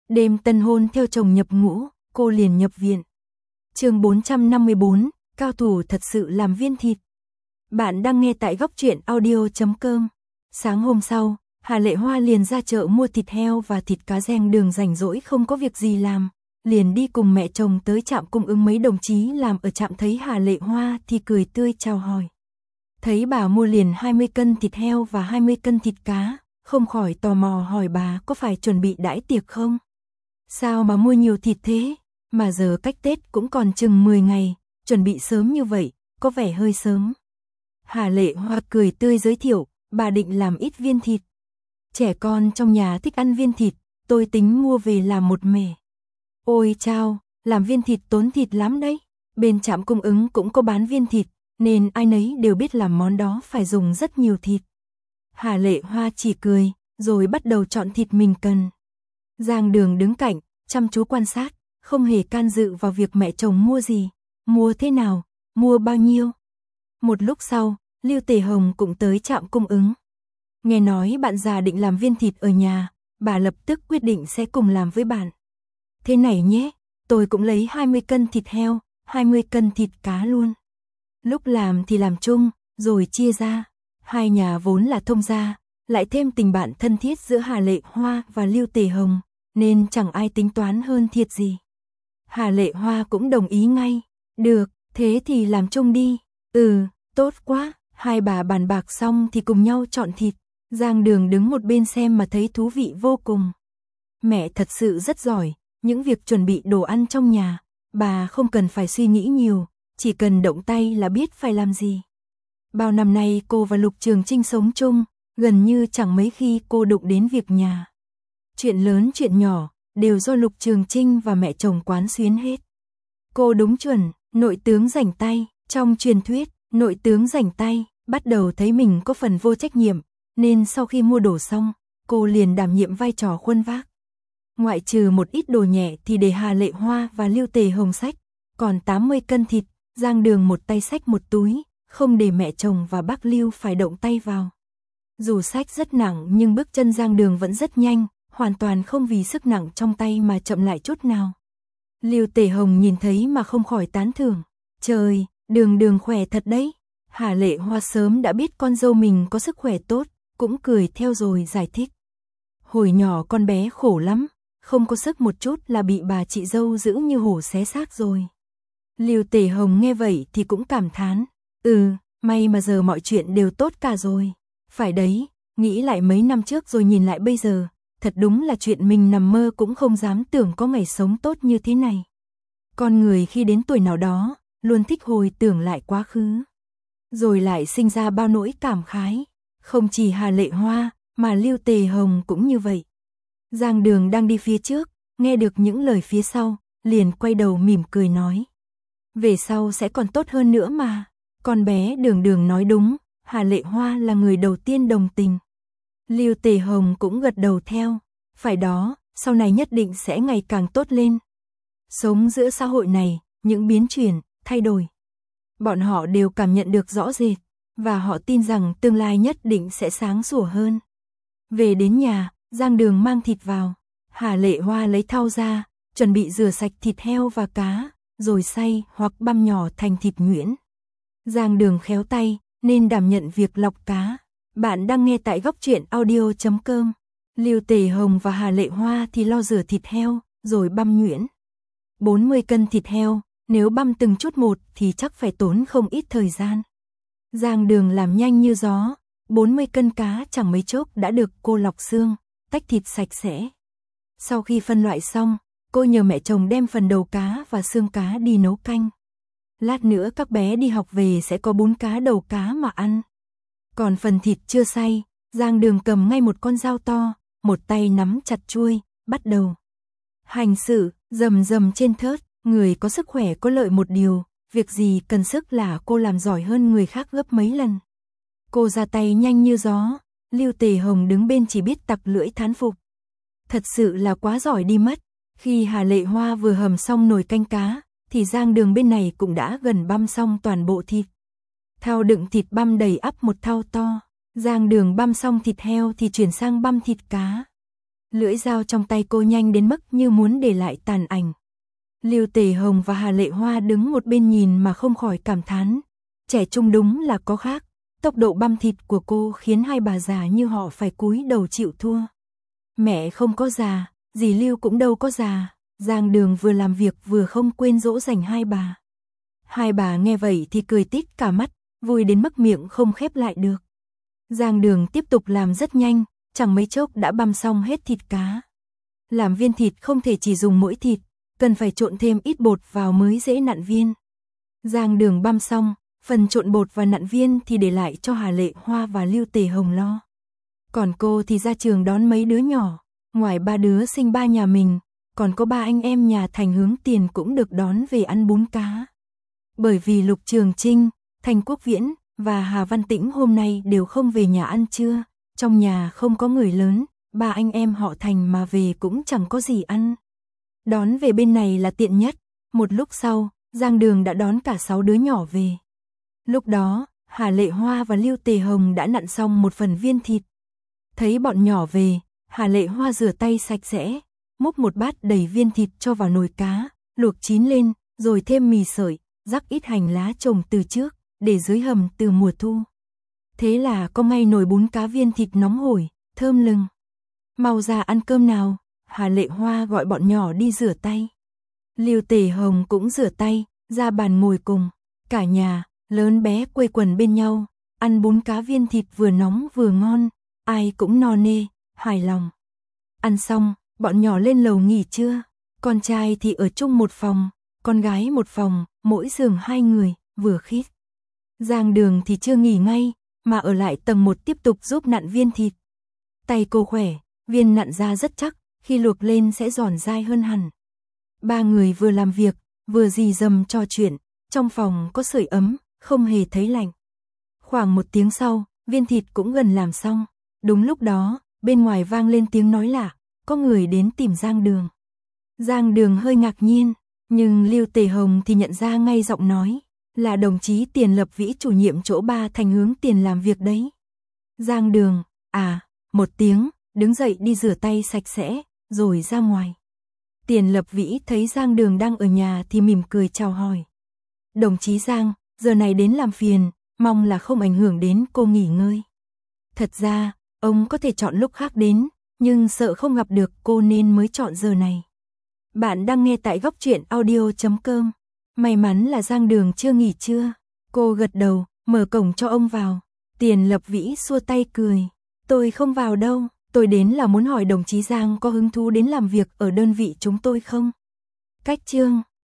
Đêm tân hôn theo chồng nhập ngũ, cô liền nhập viện. Chương 454, cao thủ thật sự làm viên thịt. Bạn đang nghe tại góc truyện audio.com. Sáng hôm sau, Hà Lệ Hoa liền ra chợ mua thịt heo và thịt cá rang đường rảnh rỗi không có việc gì làm, liền đi cùng mẹ chồng tới trạm cung ứng. Mấy đồng chí làm ở trạm thấy Hà Lệ Hoa thì cười tươi chào hỏi. Thấy bà mua liền 20 cân thịt heo và 20 cân thịt cá, không khỏi tò mò hỏi bà có phải chuẩn bị đãi tiệc không? Sao mà mua nhiều thịt thế? Mà giờ cách Tết cũng còn chừng 10 ngày, chuẩn bị sớm như vậy, có vẻ hơi sớm. Hà Lệ Hoa cười tươi giới thiệu, bà định làm ít viên thịt. Trẻ con trong nhà thích ăn viên thịt, tôi tính mua về làm một mẻ. Ôi chao, làm viên thịt tốn thịt lắm đấy. Bên trạm cung ứng cũng có bán viên thịt, nên ai nấy đều biết làm món đó phải dùng rất nhiều thịt. Hà Lệ Hoa chỉ cười, rồi bắt đầu chọn thịt mình cần. Giang Đường đứng cạnh, chăm chú quan sát, không hề can dự vào việc mẹ chồng mua gì, mua thế nào, mua bao nhiêu. Một lúc sau, Lưu Tề Hồng cũng tới trạm cung ứng. Nghe nói bạn già định làm viên thịt ở nhà, bà lập tức quyết định sẽ cùng làm với bạn. Thế này nhé, tôi cũng lấy 20 cân thịt heo, 20 cân thịt cá luôn. Lúc làm thì làm chung, rồi chia ra. Hai nhà vốn là thông gia, lại thêm tình bạn thân thiết giữa Hà Lệ Hoa và Lưu Tề Hồng, nên chẳng ai tính toán hơn thiệt gì. Hà Lệ Hoa cũng đồng ý ngay. Được, thế thì làm chung đi. Tốt quá. Hai bà bàn bạc xong thì cùng nhau chọn thịt. Giang Đường đứng một bên xem mà thấy thú vị vô cùng. Mẹ thật sự rất giỏi, những việc chuẩn bị đồ ăn trong nhà, bà không cần phải suy nghĩ nhiều, chỉ cần động tay là biết phải làm gì. Bao năm nay cô và Lục Trường Trinh sống chung, gần như chẳng mấy khi cô đụng đến việc nhà. Chuyện lớn chuyện nhỏ, đều do Lục Trường Trinh và mẹ chồng quán xuyến hết. Cô đúng chuẩn, nội tướng rảnh tay, trong truyền thuyết, nội tướng rảnh tay, bắt đầu thấy mình có phần vô trách nhiệm, nên sau khi mua đồ xong, cô liền đảm nhiệm vai trò khuân vác. Ngoại trừ một ít đồ nhẹ thì để Hà Lệ Hoa và Lưu Tề Hồng xách, còn 80 cân thịt, Giang Đường một tay xách một túi, không để mẹ chồng và bác Lưu phải động tay vào. Dù xách rất nặng nhưng bước chân Giang Đường vẫn rất nhanh, hoàn toàn không vì sức nặng trong tay mà chậm lại chút nào. Lưu Tề Hồng nhìn thấy mà không khỏi tán thưởng. Trời, Đường khỏe thật đấy. Hà Lệ Hoa sớm đã biết con dâu mình có sức khỏe tốt, cũng cười theo rồi giải thích. Hồi nhỏ con bé khổ lắm, không có sức một chút là bị bà chị dâu giữ như hổ xé xác rồi. Lưu Tề Hồng nghe vậy thì cũng cảm thán. May mà giờ mọi chuyện đều tốt cả rồi. Phải đấy, nghĩ lại mấy năm trước rồi nhìn lại bây giờ, thật đúng là chuyện mình nằm mơ cũng không dám tưởng có ngày sống tốt như thế này. Con người khi đến tuổi nào đó, luôn thích hồi tưởng lại quá khứ. Rồi lại sinh ra bao nỗi cảm khái. Không chỉ Hà Lệ Hoa, mà Lưu Tề Hồng cũng như vậy. Giang Đường đang đi phía trước, nghe được những lời phía sau, liền quay đầu mỉm cười nói. Về sau sẽ còn tốt hơn nữa mà. Con bé Đường nói đúng, Hà Lệ Hoa là người đầu tiên đồng tình. Lưu Tề Hồng cũng gật đầu theo. Phải đó, sau này nhất định sẽ ngày càng tốt lên. Sống giữa xã hội này, những biến chuyển, thay đổi, bọn họ đều cảm nhận được rõ rệt, và họ tin rằng tương lai nhất định sẽ sáng sủa hơn. Về đến nhà, Giang Đường mang thịt vào. Hà Lệ Hoa lấy thau ra, chuẩn bị rửa sạch thịt heo và cá, rồi xay hoặc băm nhỏ thành thịt nhuyễn. Giang Đường khéo tay, nên đảm nhận việc lọc cá. Bạn đang nghe tại góc truyện audio.com. Lưu Tề Hồng và Hà Lệ Hoa thì lo rửa thịt heo, rồi băm nhuyễn. 40 cân thịt heo, nếu băm từng chút một thì chắc phải tốn không ít thời gian. Giang Đường làm nhanh như gió, 40 cân cá chẳng mấy chốc đã được cô lọc xương, tách thịt sạch sẽ. Sau khi phân loại xong, cô nhờ mẹ chồng đem phần đầu cá và xương cá đi nấu canh. Lát nữa các bé đi học về sẽ có bún cá đầu cá mà ăn. Còn phần thịt chưa xay, Giang Đường cầm ngay một con dao to, một tay nắm chặt chuôi, bắt đầu hành sự, rầm trên thớt. Người có sức khỏe có lợi một điều, việc gì cần sức là cô làm giỏi hơn người khác gấp mấy lần. Cô ra tay nhanh như gió, Lưu Tề Hồng đứng bên chỉ biết tặc lưỡi thán phục. Thật sự là quá giỏi đi mất. Khi Hà Lệ Hoa vừa hầm xong nồi canh cá, thì Giang Đường bên này cũng đã gần băm xong toàn bộ thịt. Thau đựng thịt băm đầy ắp một thau to. Giang Đường băm xong thịt heo thì chuyển sang băm thịt cá. Lưỡi dao trong tay cô nhanh đến mức như muốn để lại tàn ảnh. Lưu Tề Hồng và Hà Lệ Hoa đứng một bên nhìn mà không khỏi cảm thán. Trẻ trung đúng là có khác, tốc độ băm thịt của cô khiến hai bà già như họ phải cúi đầu chịu thua. Mẹ không có già, dì Lưu cũng đâu có già, Giang Đường vừa làm việc vừa không quên dỗ dành hai bà. Hai bà nghe vậy thì cười tít cả mắt, vui đến mức miệng không khép lại được. Giang Đường tiếp tục làm rất nhanh, chẳng mấy chốc đã băm xong hết thịt cá. Làm viên thịt không thể chỉ dùng mỗi thịt, cần phải trộn thêm ít bột vào mới dễ nặn viên. Giang Đường băm xong, phần trộn bột và nặn viên thì để lại cho Hà Lệ Hoa và Lưu Tề Hồng lo. Còn cô thì ra trường đón mấy đứa nhỏ, ngoài ba đứa sinh ba nhà mình, còn có ba anh em nhà Thành Hướng Tiền cũng được đón về ăn bún cá. Bởi vì Lục Trường Trinh, Thành Quốc Viễn và Hà Văn Tĩnh hôm nay đều không về nhà ăn trưa, trong nhà không có người lớn, ba anh em họ Thành mà về cũng chẳng có gì ăn. Đón về bên này là tiện nhất, một lúc sau, Giang Đường đã đón cả 6 đứa nhỏ về. Lúc đó, Hà Lệ Hoa và Lưu Tề Hồng đã nặn xong một phần viên thịt. Thấy bọn nhỏ về, Hà Lệ Hoa rửa tay sạch sẽ, múc một bát đầy viên thịt cho vào nồi cá, luộc chín lên, rồi thêm mì sợi, rắc ít hành lá trồng từ trước, để dưới hầm từ mùa thu. Thế là có ngay nồi bún cá viên thịt nóng hổi, thơm lừng. Mau ra ăn cơm nào, Hà Lệ Hoa gọi bọn nhỏ đi rửa tay. Lưu Tề Hồng cũng rửa tay, ra bàn ngồi cùng, cả nhà, lớn bé quây quần bên nhau, ăn bún cá viên thịt vừa nóng vừa ngon, ai cũng no nê, hài lòng. Ăn xong, bọn nhỏ lên lầu nghỉ trưa, con trai thì ở chung một phòng, con gái một phòng, mỗi giường 2 người, vừa khít. Giang Đường thì chưa nghỉ ngay, mà ở lại tầng 1 tiếp tục giúp nặn viên thịt. Tay cô khỏe, viên nặn ra rất chắc, khi luộc lên sẽ giòn dai hơn hẳn. Ba người vừa làm việc, vừa rì rầm trò chuyện, trong phòng có sưởi ấm, không hề thấy lạnh. Khoảng 1 tiếng sau, viên thịt cũng gần làm xong. Đúng lúc đó, bên ngoài vang lên tiếng nói lạ, có người đến tìm Giang Đường. Giang Đường hơi ngạc nhiên, nhưng Lưu Tề Hồng thì nhận ra ngay giọng nói, là đồng chí Tiền Lập Vĩ chủ nhiệm chỗ 3 Thành Hướng Tiền làm việc đấy. Giang Đường, một tiếng, đứng dậy đi rửa tay sạch sẽ, rồi ra ngoài. Tiền Lập Vĩ thấy Giang Đường đang ở nhà thì mỉm cười chào hỏi. Đồng chí Giang, giờ này đến làm phiền, mong là không ảnh hưởng đến cô nghỉ ngơi. Thật ra, ông có thể chọn lúc khác đến, nhưng sợ không gặp được cô nên mới chọn giờ này. Bạn đang nghe tại góc truyện audio.com. May mắn là Giang Đường chưa nghỉ trưa. Cô gật đầu, mở cổng cho ông vào. Tiền Lập Vĩ xua tay cười. Tôi không vào đâu, tôi đến là muốn hỏi đồng chí Giang có hứng thú đến làm việc ở đơn vị chúng tôi không? Cách chương